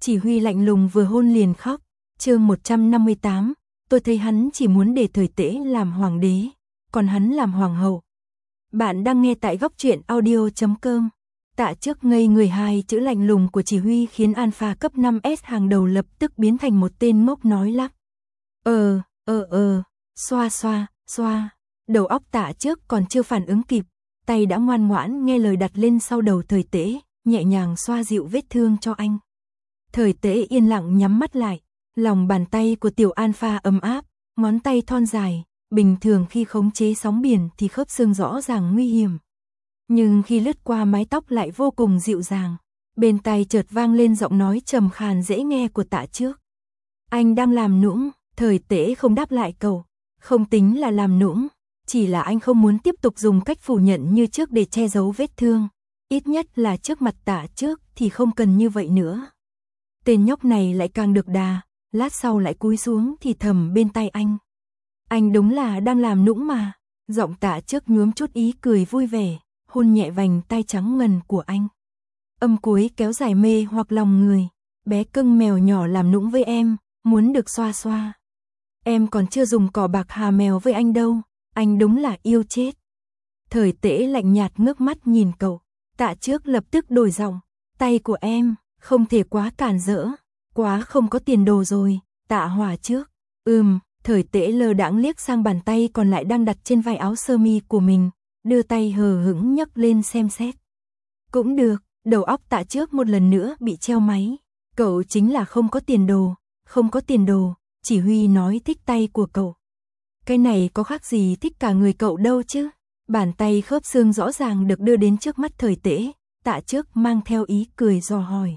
Chỉ huy lạnh lùng vừa hôn liền khóc. Chương 158, tôi thấy hắn chỉ muốn để Thời Tễ làm hoàng đế, còn hắn làm hoàng hậu. Bạn đang nghe tại góc truyện audio.com. Tạ Trước ngây người, hai chữ lạnh lùng của chỉ huy khiến Alpha cấp 5S hàng đầu lập tức biến thành một tên ngốc nói lắp. Xoa. Đầu óc Tạ Trước còn chưa phản ứng kịp, tay đã ngoan ngoãn nghe lời đặt lên sau đầu Thời Tễ, nhẹ nhàng xoa dịu vết thương cho anh. Thời Tễ yên lặng nhắm mắt lại, lòng bàn tay của tiểu Alpha ấm áp, ngón tay thon dài, bình thường khi khống chế sóng biển thì khớp xương rõ ràng nguy hiểm. Nhưng khi lướt qua mái tóc lại vô cùng dịu dàng. Bên tai chợt vang lên giọng nói trầm khàn dễ nghe của Tạ Trước. Anh đang làm nũng. Thời Tễ không đáp lại cậu. Không tính là làm nũng, chỉ là anh không muốn tiếp tục dùng cách phủ nhận như trước để che giấu vết thương. Ít nhất là trước mặt Tạ Trước thì không cần như vậy nữa. Tên nhóc này lại càng được đà, lát sau lại cúi xuống thì thầm bên tai anh. Anh đúng là đang làm nũng mà. Giọng Tạ Trước nhuốm chút ý cười vui vẻ, hôn nhẹ vành tai trắng ngần của anh. Âm cuối kéo dài mê hoặc lòng người. Bé cưng mèo nhỏ làm nũng với em, muốn được xoa xoa. Em còn chưa dùng cỏ bạc hà mèo với anh đâu, anh đúng là yêu chết. Thời Tễ lạnh nhạt ngước mắt nhìn cậu. Tạ Trước lập tức đổi giọng. Tay của em, không thể quá cản rỡ, quá không có tiền đồ rồi. Tạ Hòa trước. Thời Tễ lơ đãng liếc sang bàn tay còn lại đang đặt trên vai áo sơ mi của mình, đưa tay hờ hững nhấc lên xem xét. Cũng được. Đầu óc Tạ Trước một lần nữa bị treo máy. Cậu chính là không có tiền đồ. Không có tiền đồ. Chỉ huy nói thích tay của cậu. Cái này có khác gì thích cả người cậu đâu chứ. Bàn tay khớp xương rõ ràng được đưa đến trước mắt Thời Tễ. Tạ Trước mang theo ý cười dò hỏi.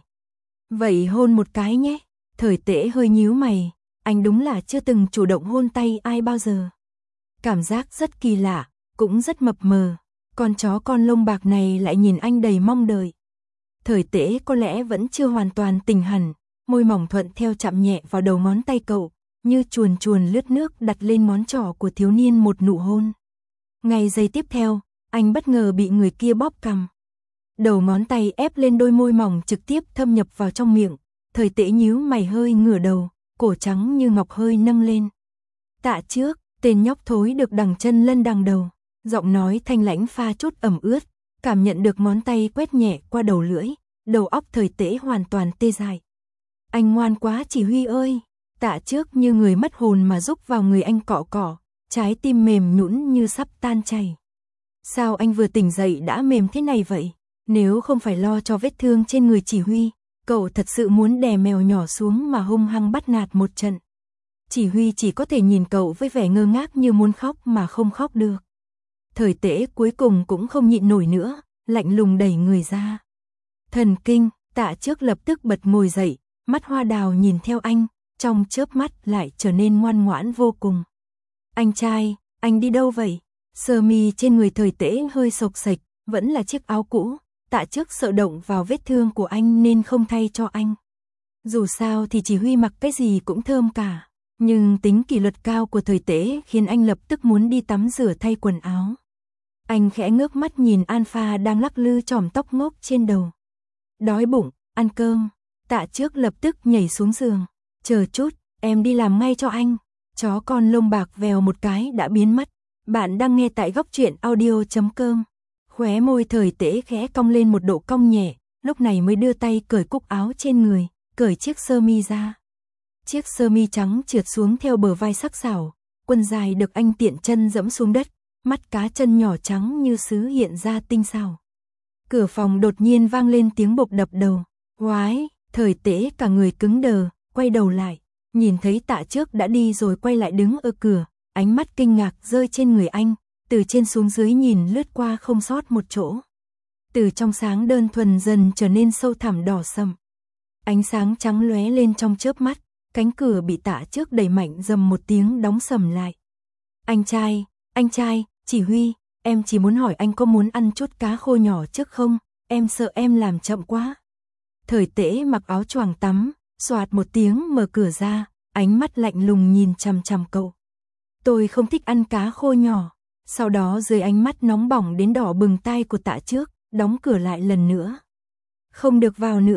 Vậy hôn một cái nhé. Thời Tễ hơi nhíu mày. Anh đúng là chưa từng chủ động hôn tay ai bao giờ. Cảm giác rất kỳ lạ, cũng rất mập mờ. Con chó con lông bạc này lại nhìn anh đầy mong đợi. Thời Tễ có lẽ vẫn chưa hoàn toàn tỉnh hẳn, môi mỏng thuận theo chạm nhẹ vào đầu ngón tay cậu, như chuồn chuồn lướt nước đặt lên ngón trỏ của thiếu niên một nụ hôn. Ngay giây tiếp theo, anh bất ngờ bị người kia bóp cằm. Đầu ngón tay ép lên đôi môi mỏng trực tiếp thâm nhập vào trong miệng. Thời Tễ nhíu mày hơi ngửa đầu, cổ trắng như ngọc hơi nâng lên. Tạ Trước, tên nhóc thối được đằng chân lân đằng đầu, giọng nói thanh lãnh pha chút ẩm ướt. Cảm nhận được ngón tay quét nhẹ qua đầu lưỡi, đầu óc Thời Tễ hoàn toàn tê dại. Anh ngoan quá chỉ huy ơi. Tạ Trước như người mất hồn mà rúc vào người anh cọ cọ, trái tim mềm nhũn như sắp tan chảy. Sao anh vừa tỉnh dậy đã mềm thế này vậy? Nếu không phải lo cho vết thương trên người chỉ huy, cậu thật sự muốn đè mèo nhỏ xuống mà hung hăng bắt nạt một trận. Chỉ huy chỉ có thể nhìn cậu với vẻ ngơ ngác như muốn khóc mà không khóc được. Thời Tễ cuối cùng cũng không nhịn nổi nữa, lạnh lùng đẩy người ra. Thần kinh. Tạ Trước lập tức bật ngồi dậy, mắt hoa đào nhìn theo anh, trong chớp mắt lại trở nên ngoan ngoãn vô cùng. Anh trai, anh đi đâu vậy? Sơ mi trên người Thời Tễ hơi xộc xệch, vẫn là chiếc áo cũ. Tạ Trước sợ động vào vết thương của anh nên không thay cho anh. Dù sao thì chỉ huy mặc cái gì cũng thơm cả, nhưng tính kỷ luật cao của Thời Tễ khiến anh lập tức muốn đi tắm rửa thay quần áo. Anh khẽ ngước mắt nhìn Alpha đang lắc lư chòm tóc ngốc trên đầu. Đói bụng, ăn cơm. Tạ Trước lập tức nhảy xuống giường. Chờ chút, em đi làm ngay cho anh. Chó con lông bạc vèo một cái đã biến mất. Bạn đang nghe tại góc truyện audio.com. Khóe môi Thời Tễ khẽ cong lên một độ cong nhẹ, lúc này mới đưa tay cởi cúc áo trên người, cởi chiếc sơ mi ra. Chiếc sơ mi trắng trượt xuống theo bờ vai sắc sảo, quần dài được anh tiện chân dẫm xuống đất. Mắt cá chân nhỏ trắng như sứ hiện ra tinh xảo. Cửa phòng đột nhiên vang lên tiếng bộc đập đầu. Oái, Thời Tễ cả người cứng đờ, quay đầu lại, nhìn thấy Tạ Trước đã đi rồi quay lại đứng ở cửa, ánh mắt kinh ngạc rơi trên người anh, từ trên xuống dưới nhìn lướt qua không sót một chỗ. Từ trong sáng đơn thuần dần trở nên sâu thẳm đỏ sậm. Ánh sáng trắng lóe lên trong chớp mắt, cánh cửa bị Tạ Trước đẩy mạnh rầm một tiếng đóng sầm lại. Anh trai, chỉ huy, em chỉ muốn hỏi anh có muốn ăn chút cá khô nhỏ trước không, em sợ em làm chậm quá. Thời Tễ mặc áo choàng tắm, xoạt một tiếng mở cửa ra, ánh mắt lạnh lùng nhìn chằm chằm cậu. Tôi không thích ăn cá khô nhỏ. Sau đó dưới ánh mắt nóng bỏng đến đỏ bừng tai của Tạ Trước, đóng cửa lại lần nữa. Không được vào nữa.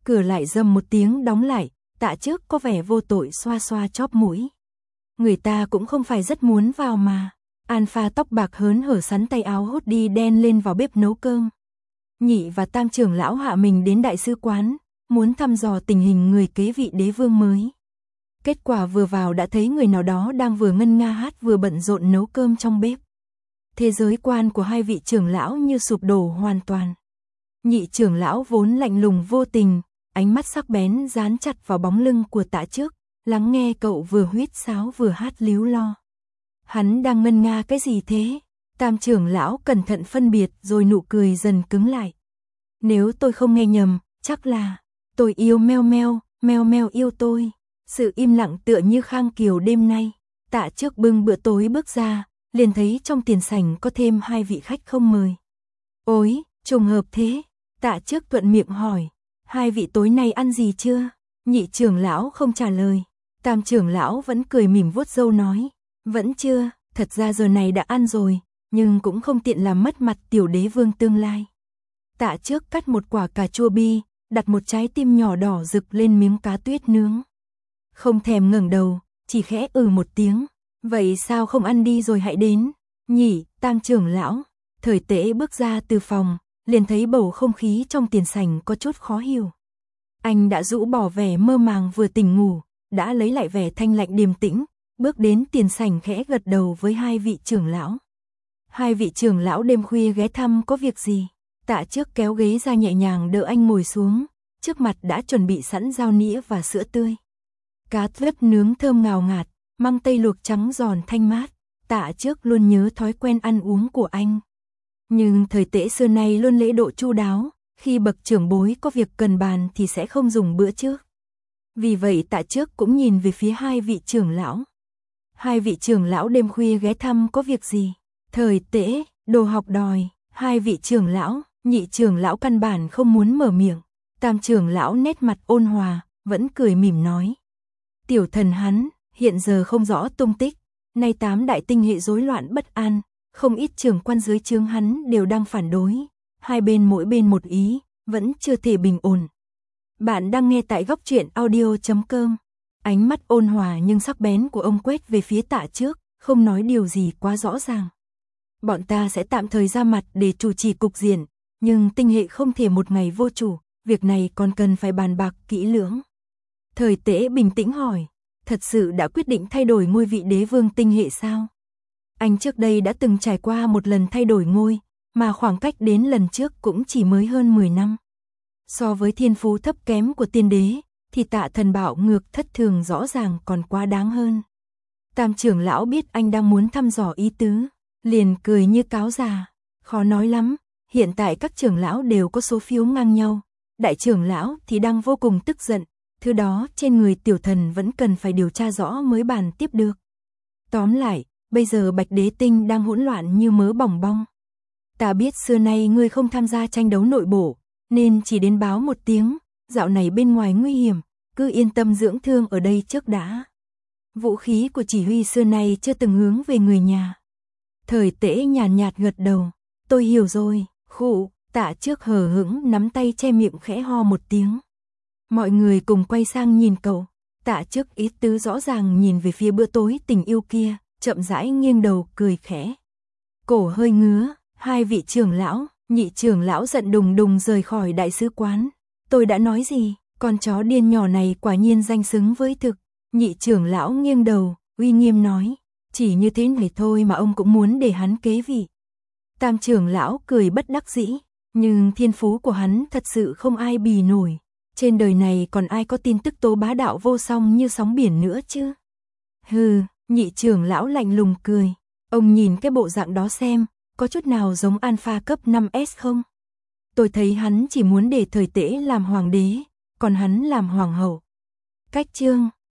Cửa lại rầm một tiếng đóng lại, Tạ Trước có vẻ vô tội xoa xoa chóp mũi. Người ta cũng không phải rất muốn vào mà. Alpha tóc bạc hớn hở sắn tay áo hốt đi đen lên vào bếp nấu cơm. Nhị và Tam trưởng lão hạ mình đến đại sứ quán, muốn thăm dò tình hình người kế vị đế vương mới. Kết quả vừa vào đã thấy người nào đó đang vừa ngân nga hát vừa bận rộn nấu cơm trong bếp. Thế giới quan của hai vị trưởng lão như sụp đổ hoàn toàn. Nhị trưởng lão vốn lạnh lùng vô tình, ánh mắt sắc bén dán chặt vào bóng lưng của Tạ Trước, lắng nghe cậu vừa huýt sáo vừa hát líu lo. Hắn đang ngân nga cái gì thế? Tam trưởng lão cẩn thận phân biệt rồi nụ cười dần cứng lại. Nếu tôi không nghe nhầm, chắc là tôi yêu meo meo yêu tôi. Sự im lặng tựa như khang kiều đêm nay. Tạ Trước bưng bữa tối bước ra, liền thấy trong tiền sảnh có thêm hai vị khách không mời. Ôi, trùng hợp thế. Tạ Trước thuận miệng hỏi, hai vị tối nay ăn gì chưa? Nhị trưởng lão không trả lời. Tam trưởng lão vẫn cười mỉm vuốt râu nói, vẫn chưa, thật ra giờ này đã ăn rồi, nhưng cũng không tiện làm mất mặt tiểu đế vương tương lai. Tạ Trước cắt một quả cà chua bi, đặt một trái tim nhỏ đỏ rực lên miếng cá tuyết nướng. Không thèm ngẩng đầu, chỉ khẽ một tiếng. Vậy sao không ăn đi rồi hãy đến? Nhị, Tam trưởng lão. Thời Tế bước ra từ phòng, liền thấy bầu không khí trong tiền sảnh có chút khó hiểu. Anh đã rũ bỏ vẻ mơ màng vừa tỉnh ngủ, đã lấy lại vẻ thanh lạnh điềm tĩnh, bước đến tiền sảnh khẽ gật đầu với hai vị trưởng lão. Hai vị trưởng lão đêm khuya ghé thăm có việc gì? Tạ Trước kéo ghế ra nhẹ nhàng đỡ anh ngồi xuống, trước mặt đã chuẩn bị sẵn rau nĩa và sữa tươi. Cá tuyết nướng thơm ngào ngạt, măng tây luộc trắng giòn thanh mát. Tạ Trước luôn nhớ thói quen ăn uống của anh. Nhưng Thời Tế xưa nay luôn lễ độ chu đáo, khi bậc trưởng bối có việc cần bàn thì sẽ không dùng bữa trước. Vì vậy Tạ Trước cũng nhìn về phía hai vị trưởng lão. Hai vị trưởng lão đêm khuya ghé thăm có việc gì? Thời Tế, đồ học đòi. Hai vị trưởng lão, nhị trưởng lão căn bản không muốn mở miệng. Tam trưởng lão nét mặt ôn hòa, vẫn cười mỉm nói. Tiểu thần hắn, hiện giờ không rõ tung tích. Nay 8 đại tinh hệ rối loạn bất an, không ít trưởng quan dưới trướng hắn đều đang phản đối. Hai bên mỗi bên một ý, vẫn chưa thể bình ổn. Bạn đang nghe tại góc truyện audio.com. Ánh mắt ôn hòa nhưng sắc bén của ông quét về phía Tạ Trước, không nói điều gì quá rõ ràng. Bọn ta sẽ tạm thời ra mặt để chủ trì cục diện, nhưng tinh hệ không thể một ngày vô chủ, việc này còn cần phải bàn bạc kỹ lưỡng. Thời Tế bình tĩnh hỏi, thật sự đã quyết định thay đổi ngôi vị đế vương tinh hệ sao? Anh trước đây đã từng trải qua một lần thay đổi ngôi, mà khoảng cách đến lần trước cũng chỉ mới hơn 10 năm. So với thiên phú thấp kém của tiên đế, thì Tạ thần bạo ngược thất thường rõ ràng còn quá đáng hơn. Tam trưởng lão biết anh đang muốn thăm dò ý tứ, liền cười như cáo già, khó nói lắm, hiện tại các trưởng lão đều có số phiếu ngang nhau, đại trưởng lão thì đang vô cùng tức giận, thứ đó trên người tiểu thần vẫn cần phải điều tra rõ mới bàn tiếp được. Tóm lại, bây giờ Bạch Đế Tinh đang hỗn loạn như mớ bòng bong. Ta biết xưa nay ngươi không tham gia tranh đấu nội bộ, nên chỉ đến báo một tiếng, dạo này bên ngoài nguy hiểm, cứ yên tâm dưỡng thương ở đây trước đã. Vũ khí của chỉ huy xưa nay chưa từng hướng về người nhà. Thời Tế nhàn nhạt gật đầu, tôi hiểu rồi, khụ. Tạ Trước hờ hững nắm tay che miệng khẽ ho một tiếng. Mọi người cùng quay sang nhìn cậu, Tạ Trước ý tứ rõ ràng nhìn về phía bữa tối tình yêu kia, chậm rãi nghiêng đầu cười khẽ. Cổ hơi ngứa, hai vị trưởng lão, nhị trưởng lão giận đùng đùng rời khỏi đại sứ quán. Tôi đã nói gì, con chó điên nhỏ này quả nhiên danh xứng với thực. Nhị trưởng lão nghiêng đầu, uy nghiêm nói, chỉ như thế này thôi mà ông cũng muốn để hắn kế vị. Tam trưởng lão cười bất đắc dĩ, nhưng thiên phú của hắn thật sự không ai bì nổi. Trên đời này còn ai có tin tức tố bá đạo vô song như sóng biển nữa chứ? Hừ, nhị trưởng lão lạnh lùng cười. Ông nhìn cái bộ dạng đó xem, có chút nào giống Alpha cấp 5S không? Tôi thấy hắn chỉ muốn để Thời Tế làm hoàng đế, còn hắn làm hoàng hậu. Cách chương